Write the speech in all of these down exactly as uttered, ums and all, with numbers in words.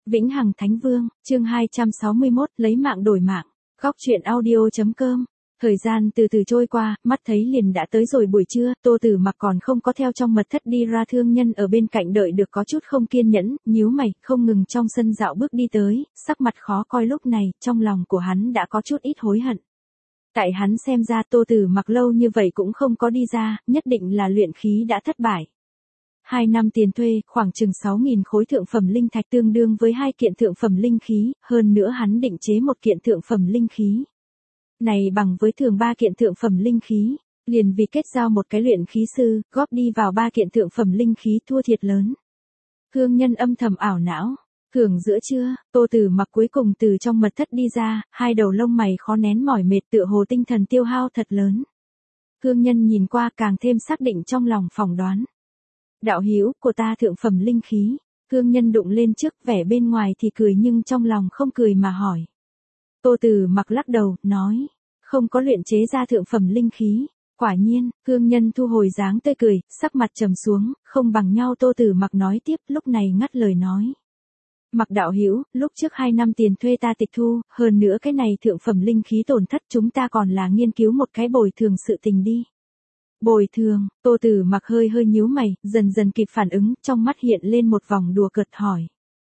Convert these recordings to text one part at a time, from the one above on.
Vĩnh Hằng Thánh Vương, chương hai trăm sáu mươi mốt, lấy mạng đổi mạng. Góc truyện audio chấm com. Thời gian từ từ trôi qua, mắt thấy liền đã tới rồi buổi trưa, Tô Tử Mặc còn không có theo trong mật thất đi ra, thương nhân ở bên cạnh đợi được có chút không kiên nhẫn, nhíu mày, không ngừng trong sân dạo bước đi tới, sắc mặt khó coi. Lúc này, trong lòng của hắn đã có chút ít hối hận. Tại hắn xem ra Tô Tử Mặc lâu như vậy cũng không có đi ra, nhất định là luyện khí đã thất bại. Hai năm tiền thuê, khoảng chừng sáu nghìn khối thượng phẩm linh thạch tương đương với hai kiện thượng phẩm linh khí, hơn nữa hắn định chế một kiện thượng phẩm linh khí. Này bằng với thường ba kiện thượng phẩm linh khí, liền vì kết giao một cái luyện khí sư, góp đi vào ba kiện thượng phẩm linh khí thua thiệt lớn. Thương nhân âm thầm ảo não, thường giữa trưa, Tô Tử Mặc cuối cùng từ trong mật thất đi ra, hai đầu lông mày khó nén mỏi mệt tựa hồ tinh thần tiêu hao thật lớn. Thương nhân nhìn qua càng thêm xác định trong lòng phỏng đoán. Đạo hữu của ta thượng phẩm linh khí, thương nhân đụng lên trước, vẻ bên ngoài thì cười nhưng trong lòng không cười mà hỏi. Tô Tử Mặc lắc đầu, nói, không có luyện chế ra thượng phẩm linh khí. Quả nhiên, thương nhân thu hồi dáng tươi cười, sắc mặt trầm xuống, không bằng nhau. Tô Tử Mặc nói tiếp, lúc này ngắt lời nói. Mặc đạo hữu, lúc trước hai năm tiền thuê ta tịch thu, hơn nữa cái này thượng phẩm linh khí tổn thất, chúng ta còn là nghiên cứu một cái bồi thường sự tình đi. Bồi thường, Tô Tử Mặc hơi hơi nhíu mày, dần dần kịp phản ứng, trong mắt hiện lên một vòng đùa cợt hỏi.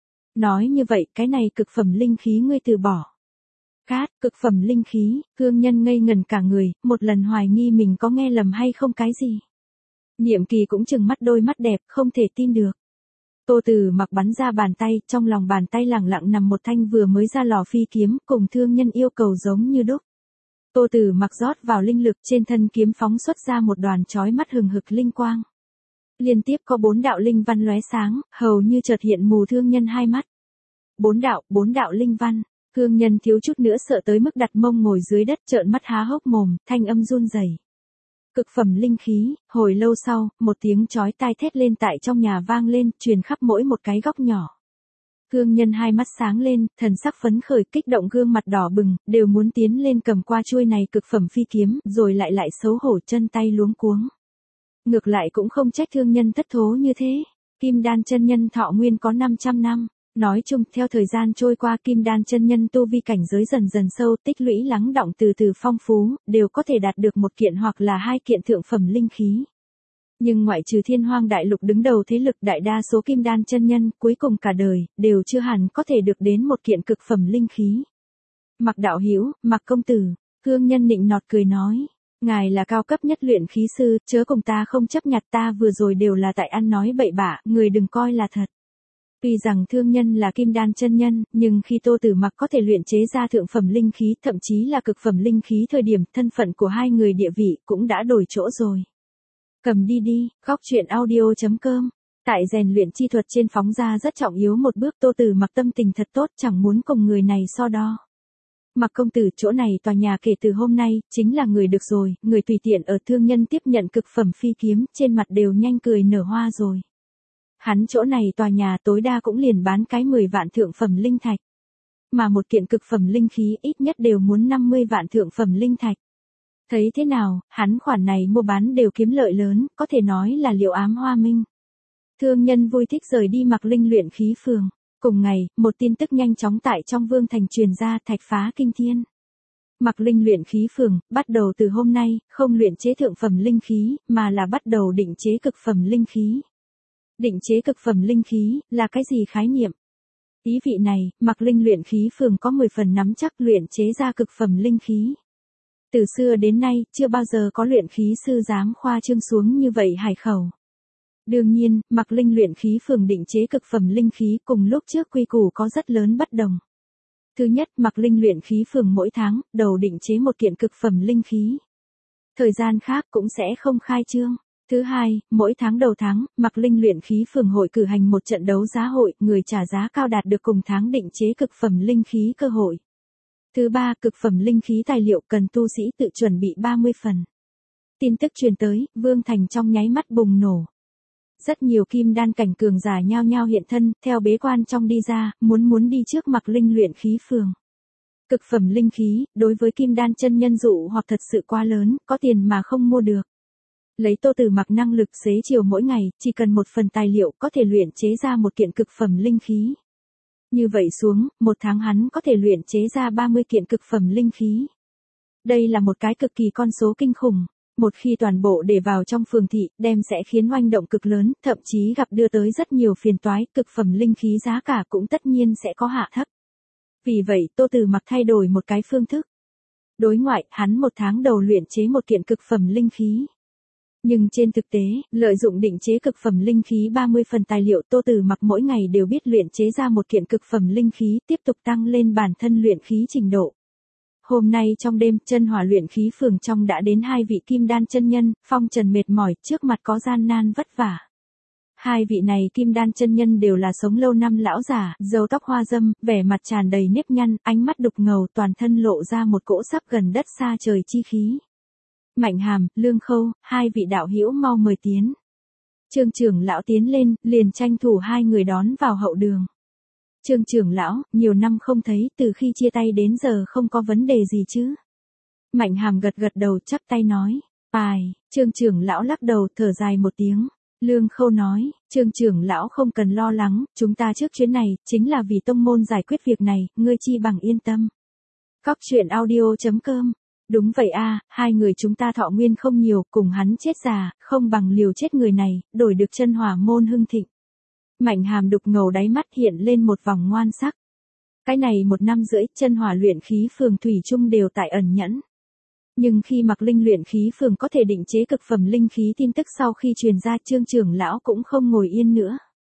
Nói như vậy, cái này cực phẩm linh khí ngươi từ bỏ. Cát, cực phẩm linh khí, thương nhân ngây ngần cả người, một lần hoài nghi mình có nghe lầm hay không cái gì. Niệm Kỳ cũng trừng mắt đôi mắt đẹp, không thể tin được. Tô Tử Mặc bắn ra bàn tay, trong lòng bàn tay lẳng lặng nằm một thanh vừa mới ra lò phi kiếm, cùng thương nhân yêu cầu giống như đúc. Tô Tử Mặc rót vào linh lực, trên thân kiếm phóng xuất ra một đoàn chói mắt hừng hực linh quang. Liên tiếp có bốn đạo linh văn lóe sáng, hầu như chợt hiện mù thương nhân hai mắt. Bốn đạo, bốn đạo linh văn, thương nhân thiếu chút nữa sợ tới mức đặt mông ngồi dưới đất, trợn mắt há hốc mồm, thanh âm run rẩy. Cực phẩm linh khí, hồi lâu sau, một tiếng chói tai thét lên tại trong nhà vang lên, truyền khắp mỗi một cái góc nhỏ. Thương nhân hai mắt sáng lên, thần sắc phấn khởi, kích động, gương mặt đỏ bừng, đều muốn tiến lên cầm qua chuôi này cực phẩm phi kiếm, rồi lại lại xấu hổ chân tay luống cuống. Ngược lại cũng không trách thương nhân thất thố như thế. Kim Đan chân nhân thọ nguyên có năm trăm năm. Nói chung, theo thời gian trôi qua, Kim Đan chân nhân tu vi cảnh giới dần dần sâu, tích lũy lắng đọng từ từ phong phú, đều có thể đạt được một kiện hoặc là hai kiện thượng phẩm linh khí. Nhưng ngoại trừ Thiên Hoang đại lục đứng đầu thế lực, đại đa số Kim Đan chân nhân, cuối cùng cả đời, đều chưa hẳn có thể được đến một kiện cực phẩm linh khí. Mặc đạo hữu, Mặc công tử, thương nhân nịnh nọt cười nói, ngài là cao cấp nhất luyện khí sư, chớ cùng ta không chấp nhặt, ta vừa rồi đều là tại ăn nói bậy bạ, người đừng coi là thật. Tuy rằng thương nhân là Kim Đan chân nhân, nhưng khi Tô Tử Mặc có thể luyện chế ra thượng phẩm linh khí, thậm chí là cực phẩm linh khí, thời điểm thân phận của hai người địa vị cũng đã đổi chỗ rồi. Cầm đi đi, góc truyện audio chấm com. Tại rèn luyện chi thuật trên phóng ra rất trọng yếu một bước, Tô Tử Mặc tâm tình thật tốt, chẳng muốn cùng người này so đo. Mặc công tử, chỗ này tòa nhà kể từ hôm nay, chính là người được rồi, người tùy tiện ở. Thương nhân tiếp nhận cực phẩm phi kiếm, trên mặt đều nhanh cười nở hoa rồi. Hắn chỗ này tòa nhà tối đa cũng liền bán cái mười vạn thượng phẩm linh thạch. Mà một kiện cực phẩm linh khí ít nhất đều muốn năm mươi vạn thượng phẩm linh thạch. Thấy thế nào, hắn khoản này mua bán đều kiếm lợi lớn, có thể nói là liệu ám hoa minh. Thương nhân vui thích rời đi Mặc Linh luyện khí phường. Cùng ngày, một tin tức nhanh chóng tại trong Vương thành truyền ra, thạch phá kinh thiên. Mặc Linh luyện khí phường, bắt đầu từ hôm nay, không luyện chế thượng phẩm linh khí, mà là bắt đầu định chế cực phẩm linh khí. Định chế cực phẩm linh khí, là cái gì khái niệm? Ý vị này, Mặc Linh luyện khí phường có mười phần nắm chắc luyện chế ra cực phẩm linh khí. Từ xưa đến nay, chưa bao giờ có luyện khí sư dám khoa trương xuống như vậy hải khẩu. Đương nhiên, Mặc Linh luyện khí phường định chế cực phẩm linh khí cùng lúc trước quy củ có rất lớn bất đồng. Thứ nhất, Mặc Linh luyện khí phường mỗi tháng, đầu định chế một kiện cực phẩm linh khí. Thời gian khác cũng sẽ không khai trương. Thứ hai, mỗi tháng đầu tháng, Mặc Linh luyện khí phường hội cử hành một trận đấu giá hội, người trả giá cao đạt được cùng tháng định chế cực phẩm linh khí cơ hội. Thứ ba, cực phẩm linh khí tài liệu cần tu sĩ tự chuẩn bị ba mươi phần. Tin tức truyền tới, Vương thành trong nháy mắt bùng nổ. Rất nhiều Kim Đan cảnh cường giả nhao nhao hiện thân, theo bế quan trong đi ra, muốn muốn đi trước Mặc Linh luyện khí phường. Cực phẩm linh khí, đối với Kim Đan chân nhân dụ hoặc thật sự quá lớn, có tiền mà không mua được. Lấy Tô Tử Mặc năng lực xế chiều mỗi ngày, chỉ cần một phần tài liệu có thể luyện chế ra một kiện cực phẩm linh khí. Như vậy xuống, một tháng hắn có thể luyện chế ra ba mươi kiện cực phẩm linh khí. Đây là một cái cực kỳ con số kinh khủng. Một khi toàn bộ để vào trong phường thị, đem sẽ khiến oanh động cực lớn, thậm chí gặp đưa tới rất nhiều phiền toái, cực phẩm linh khí giá cả cũng tất nhiên sẽ có hạ thấp. Vì vậy, Tô Từ Mặc thay đổi một cái phương thức. Đối ngoại, hắn một tháng đầu luyện chế một kiện cực phẩm linh khí. Nhưng trên thực tế, lợi dụng định chế cực phẩm linh khí ba mươi phần tài liệu, Tô Từ Mặc mỗi ngày đều biết luyện chế ra một kiện cực phẩm linh khí, tiếp tục tăng lên bản thân luyện khí trình độ. Hôm nay trong đêm, chân hỏa luyện khí phường trong đã đến hai vị kim đan chân nhân, phong trần mệt mỏi, trước mặt có gian nan vất vả. Hai vị này kim đan chân nhân đều là sống lâu năm lão giả, râu tóc hoa râm, vẻ mặt tràn đầy nếp nhăn, ánh mắt đục ngầu, toàn thân lộ ra một cỗ sắp gần đất xa trời chi khí. Mạnh Hàm, Lương Khâu, hai vị đạo hữu mau mời tiến. Trương trưởng lão tiến lên, liền tranh thủ hai người đón vào hậu đường. Trương trưởng lão, nhiều năm không thấy, từ khi chia tay đến giờ không có vấn đề gì chứ? Mạnh Hàm gật gật đầu, chắp tay nói. Ai, Trương trưởng lão lắc đầu, thở dài một tiếng. Lương Khâu nói, Trương trưởng lão không cần lo lắng, chúng ta trước chuyến này, chính là vì tông môn giải quyết việc này, ngươi chi bằng yên tâm. Cóc truyện audio chấm com. Đúng vậy a, hai người chúng ta thọ nguyên không nhiều, cùng hắn chết già, không bằng liều chết người này, đổi được chân hỏa môn hưng thịnh. Mạnh Hàm đục ngầu đáy mắt hiện lên một vòng ngoan sắc. Cái này một năm rưỡi, chân hỏa luyện khí phường thủy chung đều tại ẩn nhẫn. Nhưng khi Mặc Linh luyện khí phường có thể định chế cực phẩm linh khí tin tức sau khi truyền ra, Trương trưởng lão cũng không ngồi yên nữa.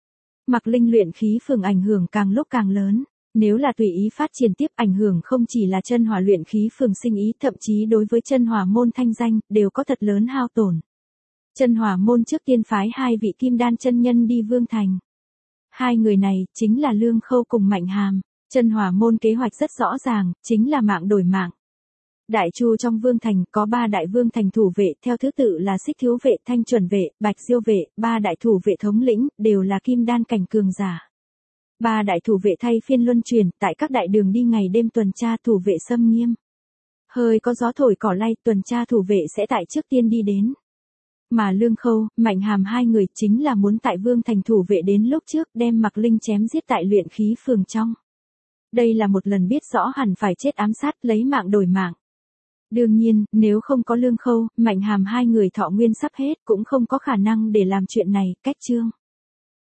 Mặc Linh luyện khí phường ảnh hưởng càng lúc càng lớn. Nếu là tùy ý phát triển tiếp, ảnh hưởng không chỉ là chân hỏa luyện khí phường sinh ý, thậm chí đối với chân hỏa môn thanh danh, đều có thật lớn hao tổn. Chân hỏa môn trước tiên phái hai vị kim đan chân nhân đi Vương Thành. Hai người này, chính là Lương Khâu cùng Mạnh Hàm. Chân hỏa môn kế hoạch rất rõ ràng, chính là mạng đổi mạng. Đại chu trong Vương Thành có ba đại Vương Thành thủ vệ, theo thứ tự là Xích Thiếu vệ, Thanh Chuẩn vệ, Bạch Diêu vệ, ba đại thủ vệ thống lĩnh, đều là kim đan cảnh cường giả. Ba đại thủ vệ thay phiên luân chuyển, tại các đại đường đi ngày đêm tuần tra, thủ vệ xâm nghiêm. Hơi có gió thổi cỏ lay, tuần tra thủ vệ sẽ tại trước tiên đi đến. Mà Lương Khâu, Mạnh Hàm hai người chính là muốn tại Vương Thành thủ vệ đến lúc trước, đem Mặc Linh chém giết tại luyện khí phường trong. Đây là một lần biết rõ hẳn phải chết ám sát, lấy mạng đổi mạng. Đương nhiên, nếu không có Lương Khâu, Mạnh Hàm hai người thọ nguyên sắp hết, cũng không có khả năng để làm chuyện này, cách chương.